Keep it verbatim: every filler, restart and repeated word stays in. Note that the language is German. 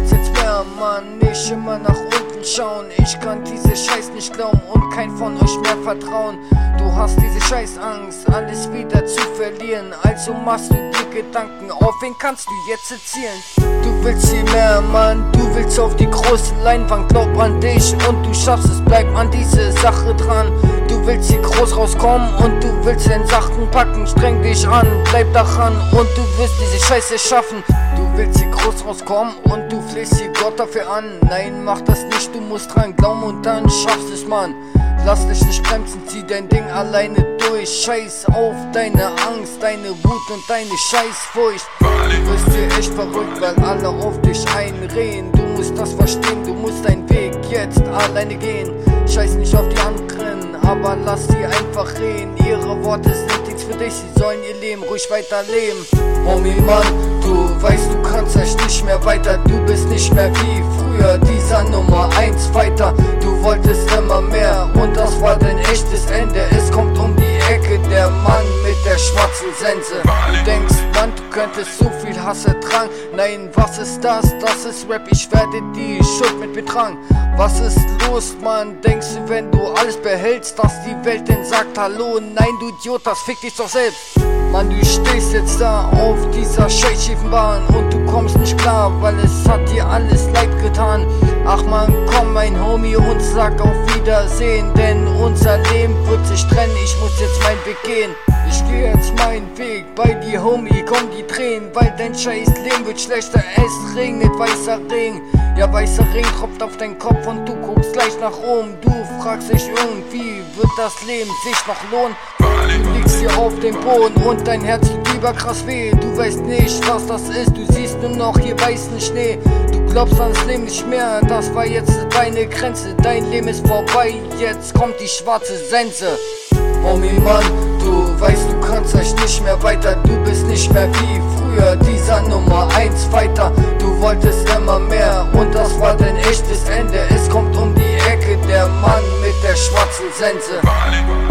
willst jetzt mehr, Mann, nicht immer nach unten schauen. Ich kann diese Scheiß nicht glauben und kein von euch mehr vertrauen. Du hast diese Scheißangst, alles wieder zu verlieren. Also machst du dir Gedanken, auf wen kannst du jetzt zielen? Du willst hier mehr, Mann, du willst auf die große Leinwand. Glaub an dich und du schaffst es, bleib an diese Sache dran. Du willst hier groß rauskommen und du willst in Sachen packen. Streng dich an, bleib daran und du wirst diese Scheiße schaffen. Du willst hier groß rauskommen und du flehst hier Gott dafür an. Nein, mach das nicht, du musst dran glauben und dann schaffst es, Mann. Lass dich nicht bremsen, zieh dein Ding alleine durch. Scheiß auf deine Angst, deine Wut und deine Scheißfurcht. Du wirst hier echt verrückt, weil alle auf dich einreden. Du musst das verstehen, du musst deinen Weg jetzt alleine gehen. Scheiß nicht auf die anderen, aber lass sie einfach reden. Ihre Worte sind nichts für dich, sie sollen ihr Leben ruhig weiterleben. Homie Mann, du weißt, du kannst echt nicht mehr weiter. Du bist nicht mehr wie früher, dieser Nummer eins Fighter. Du wolltest immer mehr und das war dein echtes Ende. Es kommt um die Ecke, der Mann mit der schwarzen Sense. Du denkst, Mann, du könntest so viel Hass ertragen. Nein, was ist das? Das ist Rap, ich werde die Schuld mit betragen. Was ist los, Mann? Denkst du, wenn du alles behältst, dass die Welt denn sagt Hallo? Nein, du Idiot, das fickt dich doch selbst. Mann, du stehst jetzt da auf dieser scheißschiefen Bahn und du kommst nicht klar, weil es hat dir alles leid getan. Ach man, komm mein Homie und sag auf Wiedersehen, denn unser Leben wird sich trennen, ich muss jetzt meinen Weg gehen. Ich geh jetzt meinen Weg, bei dir Homie, komm die Tränen, weil dein scheiß Leben wird schlechter, es regnet weißer Regen. Ja, weißer Regen tropft auf deinen Kopf und du guckst gleich nach oben. Du fragst dich irgendwie, wird das Leben sich noch lohnen? Du liegst hier auf dem Boden und dein Herz tut überkrass weh. Du weißt nicht, was das ist, du siehst nur noch hier weißen Schnee. Du glaubst ans Leben nicht mehr, das war jetzt deine Grenze. Dein Leben ist vorbei, jetzt kommt die schwarze Sense. Homie Mann, du weißt, du kannst echt nicht mehr weiter. Du bist nicht mehr wie früher, dieser Nummer eins Fighter. Du wolltest immer mehr und das war dein echtes Ende. Es kommt um die Ecke, der Mann mit der schwarzen Sense.